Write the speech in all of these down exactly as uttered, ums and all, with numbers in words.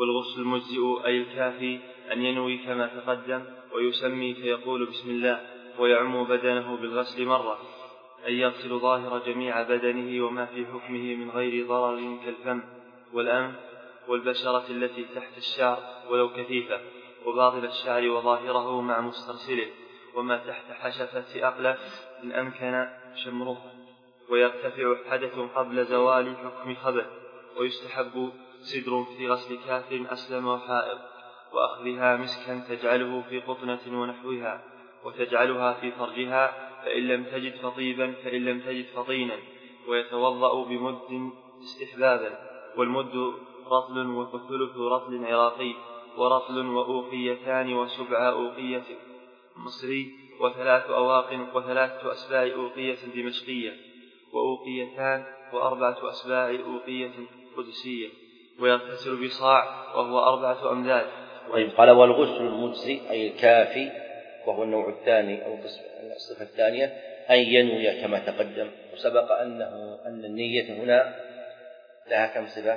والغسل المجزئ أي الكافي أن ينوي كما تقدم ويسمي فيقول بسم الله، ويعم بدنه بالغسل مرة، أي يغسل ظاهر جميع بدنه وما في حكمه من غير ضرر كالفم والأنف والبشرة التي تحت الشعر ولو كثيفة، وباطن الشعر وظاهره مع مسترسله، وما تحت حشفة أقلف إن أمكن شمره. ويرتفع حدث قبل زوال حكم خبث. ويستحب سدر في غسل كافر أسلم وحائض، وأخذها مسكا تجعله في قطنة ونحوها، وتجعلها في فرجها، فإن لم تجد فطيبا فإن لم تجد فطينا. ويتوضأ بمد استحبابا، والمد رطل وثلث رطل عراقي، ورطل وأوقيتان وسبع أوقية مصري، وثلاث أواق وثلاثة أسباع أوقية دمشقية، وأوقيتان وأربعة أسباع أوقية قدسية. ويغتسل بصاع وهو أربعة أمداد. طيب، قال والغسل المجزي أي الكافي، وهو النوع الثاني أو الصفة الثانية، أن ينوي كما تقدم. وسبق أنه أن النية هنا لها كم صفة؟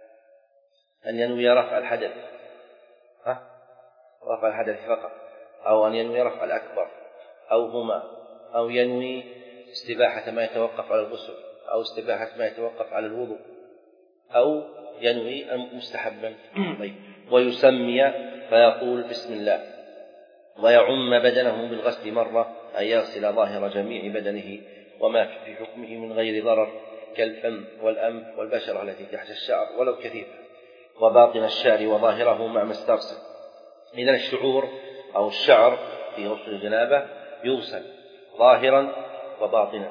أن ينوي رفع الحدث، ها؟ رفع الحدث فقط، أو أن ينوي رفع الأكبر، أو هما، أو ينوي استباحة ما يتوقف على الغسل، أو استباحة ما يتوقف على الوضوء، أو ينوي مستحبا. طيب، ويسمي فيقول بسم الله، ويعم بدنه بالغسل مرة، أن يغسل ظاهر جميع بدنه وما في حكمه من غير ضرر كالفم والأنف والبشرة التي تحت الشعر ولو كثيفة، وباطن الشعر وظاهره مع مسترسل. إذن الشعور أو الشعر في غسل الجنابة يغسل ظاهرا وباطنا،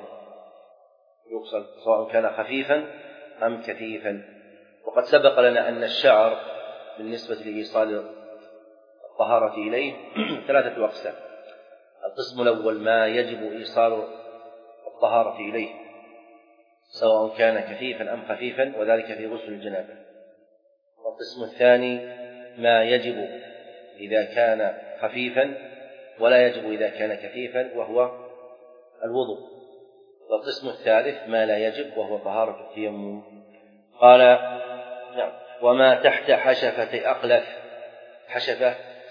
يغسل سواء كان خفيفا أم كثيفا. وقد سبق لنا أن الشعر بالنسبة لإيصال الطهارة إليه ثلاثة أقسام. القسم الأول ما يجب إيصال الطهارة إليه سواء كان كثيفا أم خفيفا، وذلك في غسل الجنابة. والقسم الثاني ما يجب إذا كان خفيفا ولا يجب إذا كان كثيفا، وهو الوضوء. والقسم الثالث ما لا يجب، وهو طهارة التيمم. قال نعم. وما تحت حشفة أقلف. حشفة،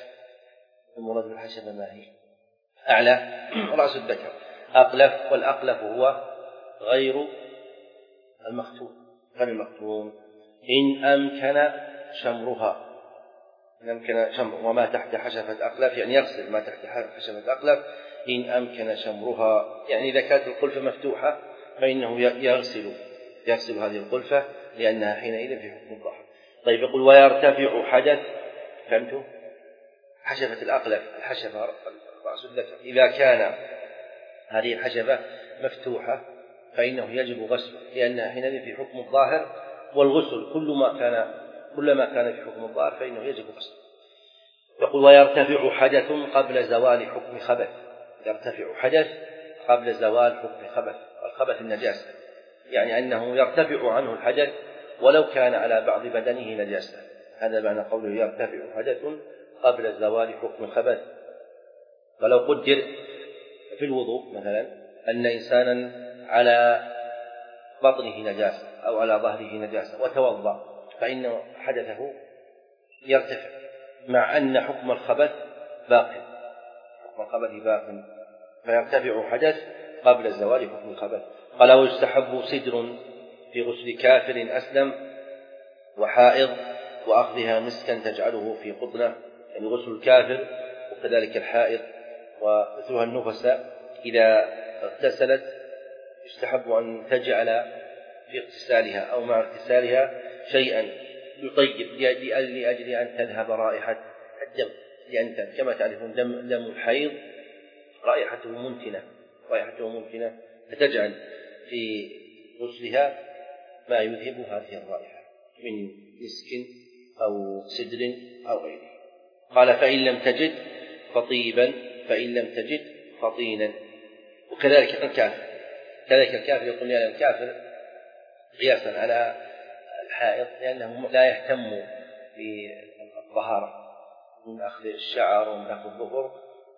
المراد بالحشفة ما هي؟ أعلى رأس الذكر. أقلف، والأقلف هو غير المختون، غير المختون. إن أمكن شمرها، إن أمكن شمر. وما تحت حشفة أقلف يعني يغسل ما تحت حشفة أقلف إن أمكن شمرها، يعني إذا كانت القلفة مفتوحة فإنه يغسل يغسل هذه القلفة لأنها حينئذ في حكم الظهر. طيب، يقول ويرتفع حدث. فهمتوا؟ حشفة الأقلف، الحشفة رأس الذكر، إذا كان هذه الحشفة مفتوحة فإنه يجب غسله لأنها حينئذ في حكم الظاهر، والغسل كل ما كان كلما كان في حكم الظاهر فإنه يجب غسله. يقول ويرتفع حدث قبل زوال حكم خبث. يرتفع حدث قبل زوال حكم خبث. الخبث النجاسة، يعني أنه يرتفع عنه الحدث ولو كان على بعض بدنه نجاسة. هذا معنى قوله يرتفع حدث قبل زوال حكم خبث. فلو قدر في الوضوء مثلا أن إنسانا على بطنه نجاسة أو على ظهره نجاسة وتوضأ، فإن حدثه يرتفع مع أن حكم الخبث باق، حكم الخبث باق، فيرتفع حدث قبل زوال حكم الخبث. قال ويستحب سدر في غسل كافر أسلم وحائض، وأخذها مسكا تجعله في قطنة، يعني غسل الكافر وكذلك الحائض ومثلها النفساء إذا اغتسلت يستحب أن تجعل في اغتسالها أو مع اغتسالها شيئا يطيب لأجل أن تذهب رائحة الدم، لأن كما تعرفون دم, دم الحيض رائحته منتنة رائحته منتنة فتجعل في غسلها ما يذهب هذه الرائحة من مسك أو سدر أو غيره. قال فإن لم تجد فطيبا، فإن لم تجد فطينا. وكذلك الكافر، كذلك الكافر يقول لأن الكافر قياسا على الحائض لأنه لا يهتم بالطهارة من أخذ الشعر ومن أخذ الظفر،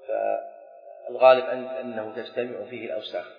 فالغالب أنه تجتمع فيه الأوساخ.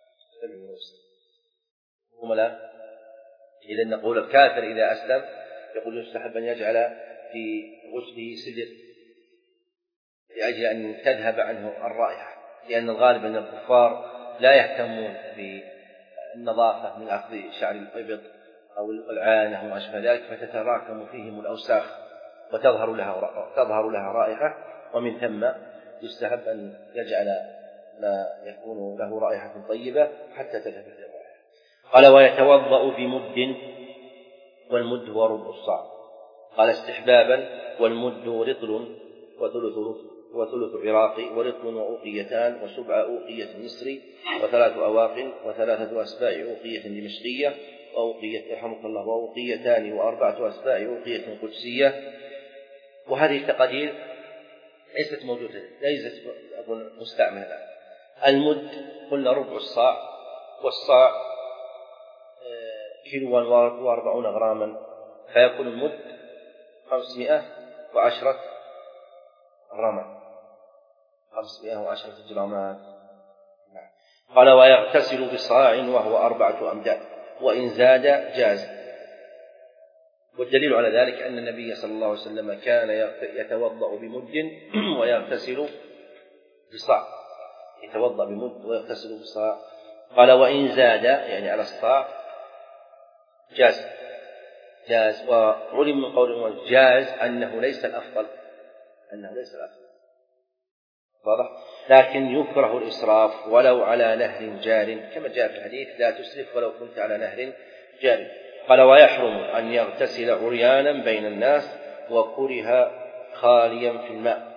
هم لا إذا نقول الكافر إذا أسلم يقول يستحب أن يجعل في غسله سدر لأجل أن تذهب عنه الرائحة، لأن الغالب أن الكفار لا يهتمون بالنظافة من أخذ شعر الإبط أو العانة أو ما أشبه ذلك، فتتراكم فيهم الأوساخ وتظهر لها تظهر لها رائحة، ومن ثم يستحب أن يجعل ما يكون له رائحة طيبة حتى تذهب الرائحة. قال ويتوضأ بمد، والمد هو ربع الصاع. قال استحبابا، والمد رطل وثلث وثلث عراقي ورطل وأوقيتان وسبع أوقية مصري وثلاث أواق وثلاثة أسباع أوقية دمشقية وأوقية رحمك الله وأوقيتان وأربعة أسباع أوقية قدسية. وهذه التقادير ليست موجودة، ليست أقول مستعملة. المد قلنا ربع الصاع، والصاع كيلو وأربعون غراما، فيكون المد خمسمائة وعشرة غراما، خمسمائة وعشرة جرامات. قال ويغتسل بصاع وهو أربعة أمداد، وإن زاد جاز. والدليل على ذلك أن النبي صلى الله عليه وسلم كان يتوضأ بمد ويغتسل بصاع، يتوضأ بمد ويغتسل بصاع. قال وإن زاد يعني على الصاع جاز جاز وعلم من قول جاز أنه ليس الأفضل، أنه ليس الأفضل واضح، لكن يكره الإسراف ولو على نهر جار، كما جاء في الحديث لا تسرف ولو كنت على نهر جار. قال ويحرم أن يغتسل عريانا بين الناس، وكره خاليا في الماء.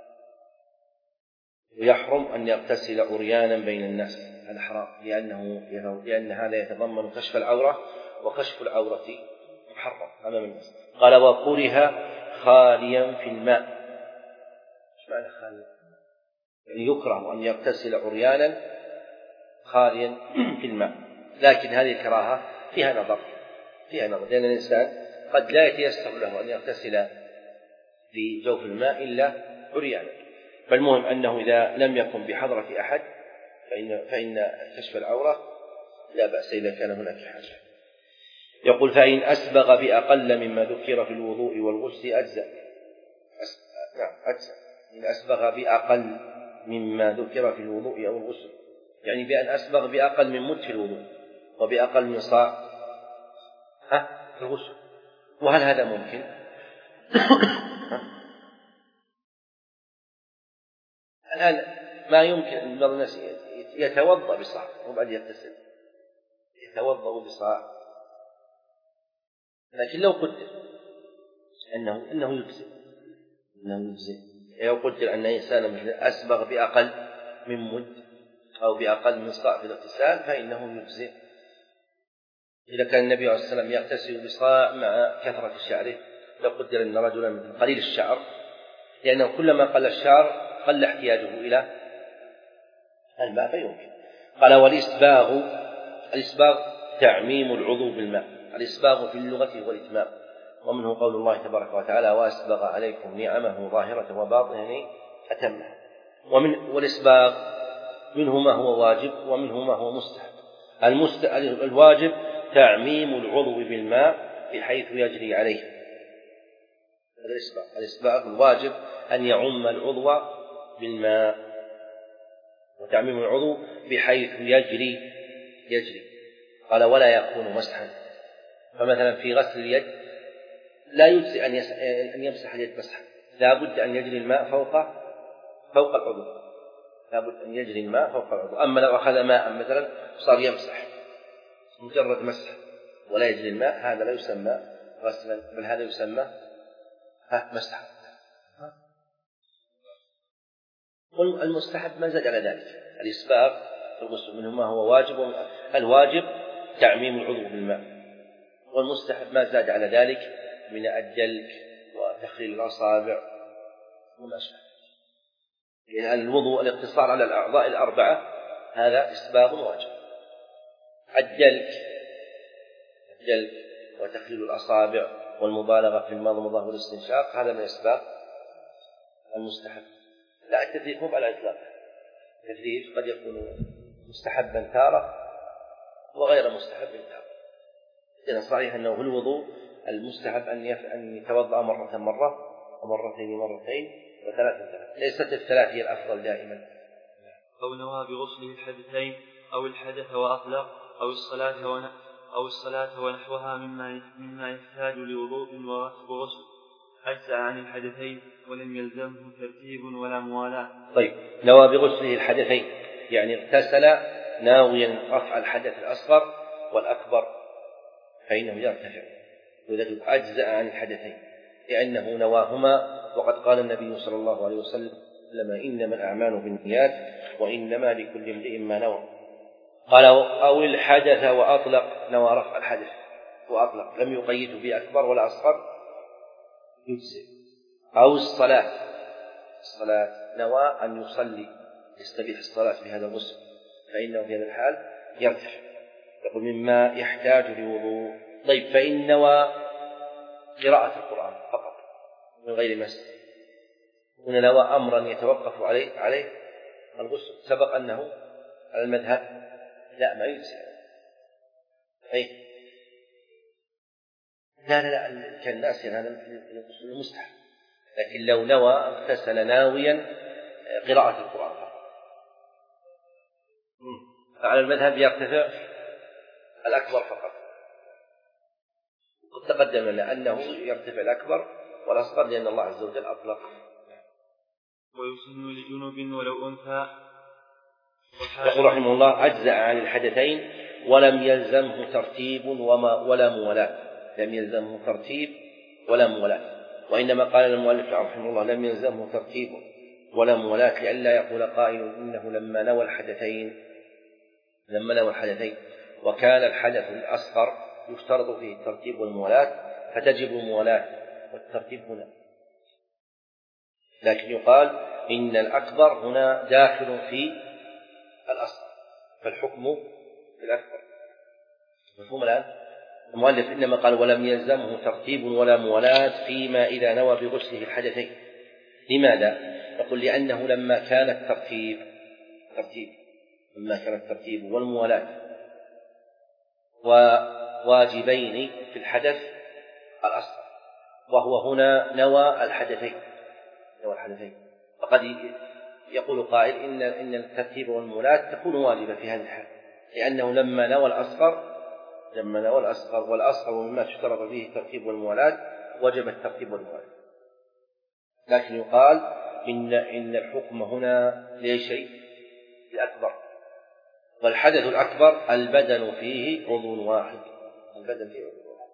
ويحرم أن يغتسل عريانا بين الناس، هذا حرام، لأنه لأن هذا يتضمن كشف العورة، وكشف العورة محرم أمام الناس. قال وكره خاليا في الماء. ايش معنى خاليا؟ يعني يكره أن يغتسل عريانا خاليا في الماء، لكن هذه الكراهة فيها نظر فيها نظر لأن الإنسان قد لا يتيسر له أن يغتسل في جوف الماء إلا عريانا. فالمهم أنه إذا لم يكن بحضرة أحد فإن, فإن كشف العورة لا بأس إذا كان هناك حاجة. يقول فإن أسبغ بأقل مما ذكر في الوضوء والغسل أجزأ. نعم أجزأ. إن أسبغ بأقل مما ذكر في الوضوء أو الغسل، يعني بأن أسبغ بأقل من مد في الوضوء وبأقل من صاع في الغسل. وهل هذا ممكن؟ الآن ما يمكن أن بعض الناس يتوضأ بصاع وبعد يغتسل، يتوضأ بصاع، لكن لو قدر أنه أنه يجزئ أنه يجزئ لو قدر أن إنسان مثل أسبغ بأقل من مد أو بأقل من صاع في الاغتسال فإنه يجزئ. إذا كان النبي عليه الصلاة والسلام يغتسل بصاع مع كثرة شعره، لو قدر أن رجلا مثل قليل الشعر، لأنه كلما قل الشعر قل احتياجه إلى الماء فيمكن. قال والإسباغ، الإسباغ تعميم العضو بالماء. الإسباغ في اللغة هو الإتمام، ومنه قول الله تبارك وتعالى وأسبغ عليكم نعمه ظاهرة وباطنة أتمها. ومن والإسباغ منه ما هو واجب ومنه ما هو مستحب. الواجب تعميم العضو بالماء بحيث يجري عليه. الإسباغ الإسباغ الواجب أن يعم العضو بالماء، وتعميم العضو بحيث يجري يجري قال ولا يكون مسحا. فمثلا في غسل اليد لا يجزي أن يمسح اليد مسحا، لا بد أن يجري الماء فوق فوق العضو، لا بد أن يجري الماء فوق العضو. أما لو أخذ ماء مثلا صار يمسح مجرد مسح ولا يجري الماء، هذا لا يسمى غسلا، بل هذا يسمى مسحا. والمستحب ما زاد على ذلك. الإسباغ الغسل منه ما هو واجب، الواجب تعميم العضو بالماء، والمستحب ما زاد على ذلك من الدلك وتخليل الأصابع وما شابه. لأن الوضوء الاقتصار على الأعضاء الأربعة هذا إسباغ واجب. الدلك الدلك وتخليل الأصابع والمبالغة في المضمضة والاستنشاق هذا من إسباغ المستحب. لا التدريج مو على الإطلاق، التدريج قد يكون مستحبا تارة وغير مستحب تارة. إذن صحيح أنه في الوضوء المستحب أن أن يتوضأ مرة مرة ومرتين مرتين وثلاثة ثلاث، ليست الثلاث هي الأفضل دائما. أو نوى بغسله الحدثين أو الحدث وأطلق أو الصلاة ون... أو الصلاة ونحوها مما مما يحتاج لوضوء وغسل أجزأ عن الحدثين ولم يلزمه ترتيب ولا موالاة. طيب، نوى بغسله الحدثين يعني اغتسل ناويا رفع الحدث الأصغر والأكبر فإنه يرتفع، وذلك أجزأ عن الحدثين لأنه نواهما، وقد قال النبي صلى الله عليه وسلم إنما الأعمال بالنيات وإنما لكل امرئ ما نوى. قال أو الحدث وأطلق، نوى رفع الحدث وأطلق لم يقيده بأكبر ولا أصغر يجزئ. أو الصلاة، الصلاة نوى أن يصلي يستبيح الصلاة بهذا الغسل فإنه في هذا الحال يرتفع، يقول مما يحتاج لوضوء. طيب، فإن نوى قراءة القرآن فقط من غير مس، هنا نوى أمرا يتوقف عليه عليه الغسل، سبق أنه على المذهب لا ما يجزئ. أي لا لا لا كالناس هذا الغسل المستحب، لكن لو نوى اغتسل ناويا قراءة القرآن فقط فعلى المذهب يرتفع الأكبر فقط. قد تقدم لنا أنه يرتفع الأكبر والأصغر لأن الله عز وجل أطلق. ويسن لجنوب ولو أنثى. يقول رحمه الله أجزأ عن الحدثين ولم يلزمه ترتيب وما ولا موالاة، لم يلزمه ترتيب ولا موالاة، وإنما قال المؤلف رحمه الله لم يلزمه ترتيب ولا موالاة لئلا يقول قائل إنه لما نوى الحدثين لما نوى الحدثين وكان الحدث الأصغر يشترط فيه الترتيب والموالاة فتجب الموالاة والترتيب هنا، لكن يقال إن الأكبر هنا داخل في الأصغر فالحكم في الأكبر. مفهوم الآن؟ المؤلف إنما قال ولم يلزمه ترتيب ولا موالاة فيما إذا نوى بغسله الحدثين. لماذا؟ يقول لأنه لما كان الترتيب ترتيب لما كان الترتيب والموالاة وواجبين في الحدث الأصغر، وهو هنا نوى الحدثين نوى الحدثين فقد يقول قائل إن إن الترتيب والموالاة تكون واجبة في هذه الحال، لأنه لما نوى الأصغر لما نوى الأصغر والأصغر مما تشترط فيه الترتيب والموالاة وجب الترتيب والموالاة، لكن يقال إن إن الحكم هنا لشيء الأكبر، والحدث الأكبر البدن فيه عضو واحد البدن فيه عضو واحد.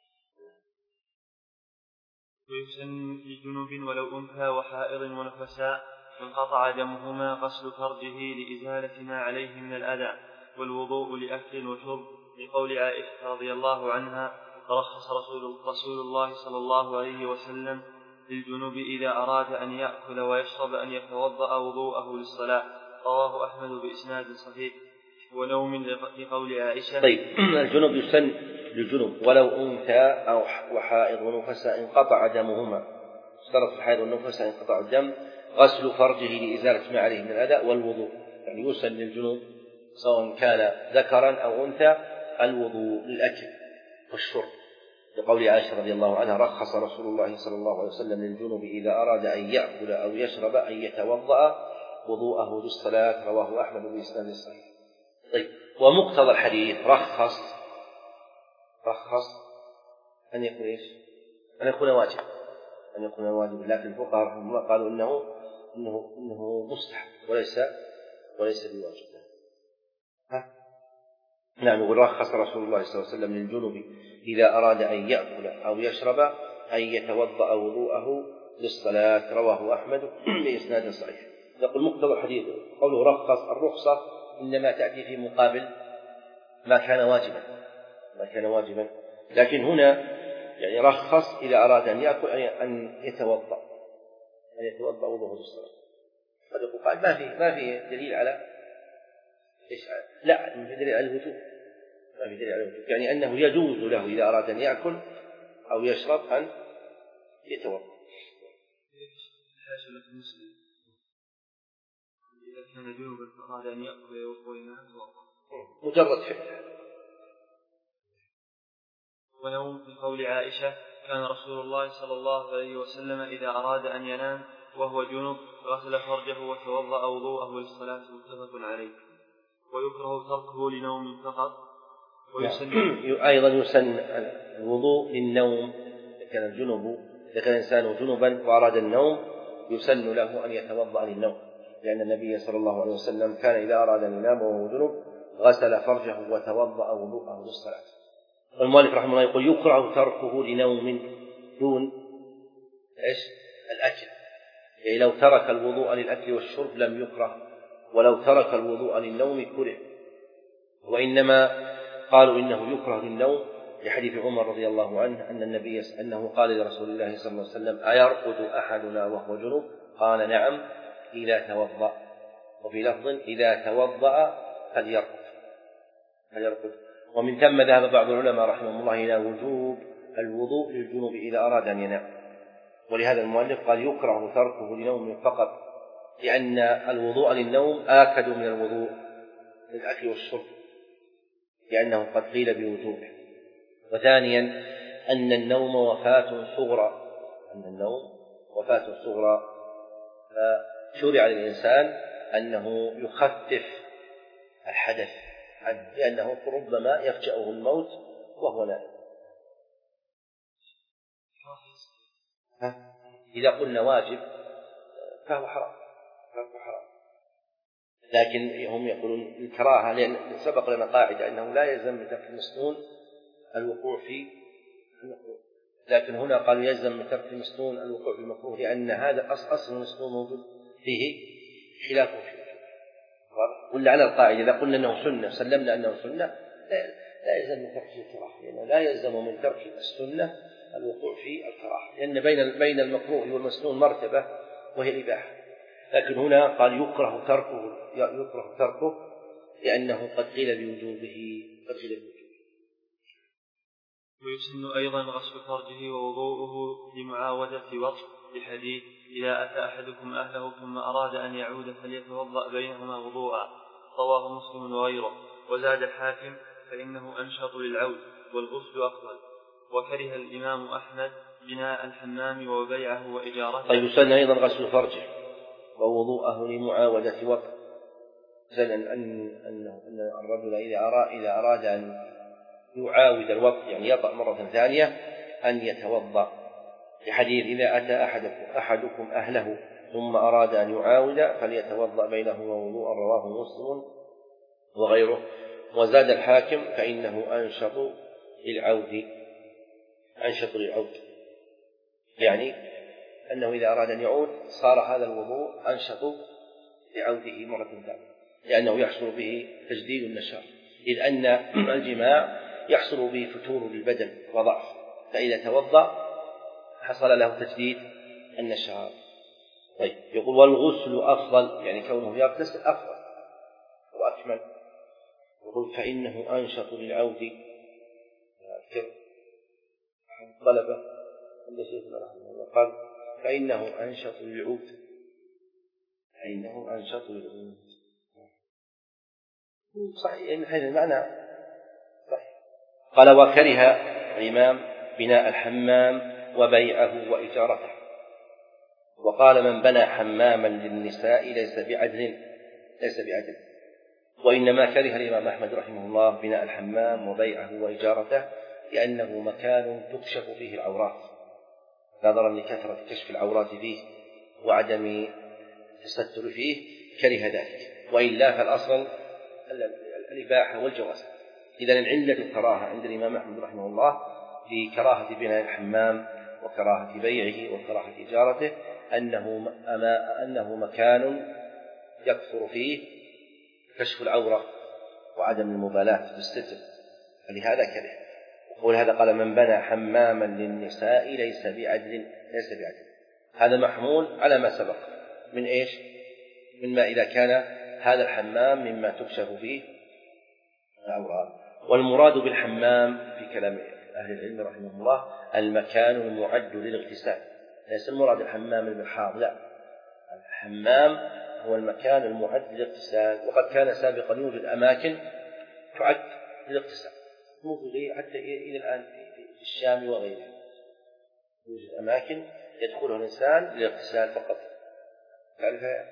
ويسن لجنوب ولو أنثى وحائض ونفساء انقطع دمهما غسل فرجه لإزالة ما عليه من الأذى والوضوء لأكل وشرب، لقول عائشة رضي الله عنها ترخص رسول, رسول الله صلى الله عليه وسلم للجنوب إذا أراد أن يأكل ويشرب أن يتوضأ وضوءه للصلاة، رواه أحمد بإسناد صحيح. ونوم لقول عائشة. طيب، الجنوب يسن للجنوب ولو أنثى أو وحائض ونفساء انقطع دمهما، اشترط الحائض والنفساء انقطع الدم غسل فرجه لإزالة ما عليه من الأذى والوضوء، يعني يسن للجنوب سواء كان ذكرا أو أنثى الوضوء للأكل والشرب، لقول عائشة رضي الله عنها رخص رسول الله صلى الله عليه وسلم للجنوب إذا أراد أن يأكل أو يشرب أن يتوضأ وضوءه للصلاة، رواه أحمد بإسناد صحيح. طيب، ومقتضى الحديث رخص رخص أن يكون إيش؟ أن يكون واجب أن يكون واجب، لكن الفقهاء رحمه الله قالوا إنه إنه إنه مستحب وليس وليس بواجب. ها؟ نعم، يقول رخص رسول الله صلى الله عليه وسلم للجنوب إذا أراد أن يأكل أو يشرب أن يتوضأ وضوءه للصلاة، رواه أحمد بإسناد صحيح. يقول مقتضى الحديث قوله رخص، الرخصة إنما تأتي في مقابل ما كان واجبا ما كان واجبا لكن هنا يعني رخص إذا أراد أن يأكل أن يتوضأ أن يتوضأ وضوءه للصلاة. قد يقول قال ما في ما في دليل على إيش؟ لا، ما في دليل على الوجوب ما في دليل على الوجوب يعني أنه يجوز له إذا أراد أن يأكل أو يشرب أن يتوضأ. إذا كان جنوبا فأراد أن يأكل ويوضأ مجرد حدث. ونوم بقول عائشة كان رسول الله صلى الله عليه وسلم إذا أراد أن ينام وهو جنب غسل فرجه وتوضأ وضوءه للصلاة متفق عليه. ويكره تركه لنوم فقط. ويسن أيضا يسن الوضوء للنوم. إذا كان الجنب إذا كان الإنسان جنبا وأراد النوم يسن له أن يتوضأ للنوم، لأن النبي صلى الله عليه وسلم كان إذا أراد أن ينام وهو جنب غسل فرجه وتوضأ وضوءه للصلاة. والمؤلف رحمه الله يقول يكره تركه لنوم دون إيش؟ الأكل، يعني لو ترك الوضوء للأكل والشرب لم يكره، ولو ترك الوضوء للنوم كره. وإنما قالوا إنه يكره للنوم لحديث عمر رضي الله عنه أن النبي أنه قال لرسول الله صلى الله عليه وسلم أيرقد أحدنا وهو جنوب؟ قال نعم إذا توضأ، وفي لفظ إذا توضأ فليرقد فليرقد. ومن ثم ذهب بعض العلماء رحمه الله إلى وجوب الوضوء للجنوب إذا أراد أن ينام، ولهذا المؤلف قال يكره تركه لنوم فقط، لأن الوضوء للنوم آكد من الوضوء للأكل والشرب، لأنه قد قيل بوجوبه. وثانيا أن النوم وفاة صغرى أن النوم وفاة صغرى فشرع للإنسان أنه يخفف الحدث، لأنه ربما يفجأه الموت وهو نائم. إذا قلنا واجب فهو حرام فهو حرام، لكن هم يقولون الكراهة، لأن سبق لنا قاعدة أنه لا يلزم بترك المسنون الوقوع في المكروه، لكن هنا قالوا يلزم بترك المسنون الوقوع في المكروه، لأن هذا أصل المسنون موجود فيه خلاف فيه. ولا على القاعدة إذا قلنا أنه سنة سلمنا أنه سنة لا يلزم من ترك الكراهة، لأنه لا يلزم من ترك السنة الوقوع في الكراهة، لأن بين بين المكروه والمسنون مرتبة وهي الإباحة. لكن هنا قال يكره تركه يكره تركه لأنه قد قيل بوجوبه قد قيل بوجوبه. ويسن أيضا غسل فرجه ووضوءه لمعاودة وطء لحديث إذا أتى أحدكم أهله ثم أراد أن يعود فليتوضأ بينهما وضوءا، رواه مسلم وغيره. وزاد الحاكم فإنه أنشط للعود والغسل أفضل. وكره الإمام أحمد بناء الحمام وبيعه وإجارته. طيب يسن أيضا غسل فرجه ووضوءه لمعاودة وطء، زين أن أن أن الرجل إذا أراد إذا أراد أن يعاود الوطء يعني يطأ مرة ثانية أن يتوضأ، لحديث إذا أتى أحدكم أحدكم أهله ثم أراد أن يعاود فليتوضأ بينهما وضوءا، رواه مسلم وغيره. وزاد الحاكم فإنه أنشط للعود أنشط للعود يعني أنه إذا أراد أن يعود صار هذا الوضوء أنشط لعوده مرة ثانية، لأنه يحصل به تجديد النشاط، إذ أن الجماع يحصل به فتور للبدن وضعف، فإذا توضأ حصل له تجديد النشاط. طيب يقول والغسل أفضل، يعني كونه يغتسل أفضل وأكمل. يقول فإنه أنشط للعود. طلبة عند شيخنا رحمه الله قال فإنه أنشط للعود فإنه أنشط للعود صحيح من حيث المعنى صحيح. قال وكره الإمام بناء الحمام وبيعه وإجارته، وقال من بنى حماما للنساء ليس بعدل ليس بعدل وإنما كره الإمام أحمد رحمه الله بناء الحمام وبيعه وإجارته لأنه مكان تكشف فيه العورات، نظرا لكثرة كشف العورات فيه وعدم التستر فيه كره ذلك، وإلا فالأصل الإباحة والجواز. إذن العلة الكراهة عند الإمام أحمد رحمه الله في كراهة بناء الحمام وكراهة بيعه وكراهة إجارته أنه, أنه مكان يكثر فيه كشف العورة وعدم المبالاة بالستر، فلهذا كره. ولهذا قال من بنى حماما للنساء ليس بعدل ليس بعدل هذا محمول على ما سبق من إيش؟ مما إذا كان هذا الحمام مما تكشف فيه العورات. والمراد بالحمام في كلام أهل العلم رحمه الله المكان المعد للاغتسال، ليس المراد الحمام المرحاض، لا، الحمام هو المكان المعد للاغتسال. وقد كان سابقا يوجد أماكن تعد للاغتسال موجودة حتى إلى الآن في الشام وغيرها يوجد أماكن يدخلها الإنسان للاغتسال فقط. تعرفها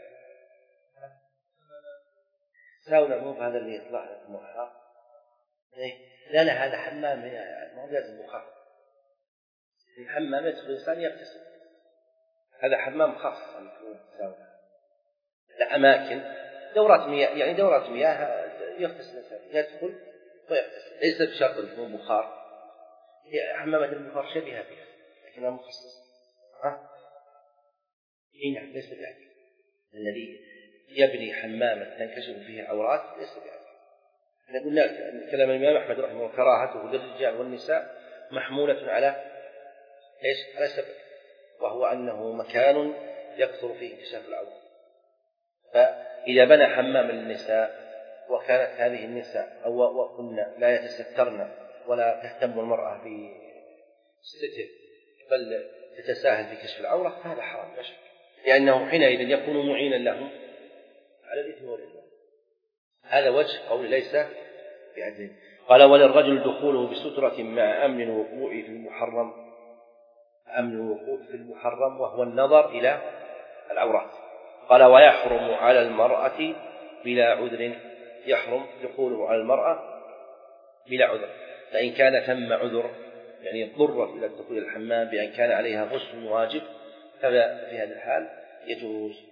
ساونا مو هذا اللي يطلع لك موحى؟ لا لا هذا حمام ما هو لازم بخار. الحمام يدخل الإنسان يغتسل، هذا حمام خاص ساونا. لا أماكن دورات مياه، يعني دورات مياه يغتسل الإنسان يدخل ويغتسل، ليس بشرط أنه بخار. هي حمامات البخار شبيهة بها لكنها مخصصة. ها؟ إيه نعم ليس بأكل. الذي يبني حماما تنكشف فيه العورات ليس بأكل. احنا قلنا كلام الإمام أحمد رحمه الله كراهته للرجال والنساء محمولة على ايش؟ على سبب، وهو أنه مكان يكثر فيه انكشاف العورات. فإذا بنى حماما للنساء وكانت هذه النساء أو وكنا لا يتسترن ولا تهتم المرأة بستر بل تتساهل في كشف العورة، هذا حرام لا شك، لأنه حينئذ يكون معينا لهم على الإثم والعدوان. هذا وجه قول ليس بعدل. قال وللرجل دخوله بسترة مع أمن الوقوع في المحرم، أمن الوقوع في المحرم وهو النظر إلى العورات. قال ويحرم على المرأة بلا عذر، يحرم دخوله على المرأة بلا عذر، فإن كان ثم عذر يعني اضطرت إلى دخول الحمام بأن كان عليها غسل واجب ففي هذا الحال يجوز.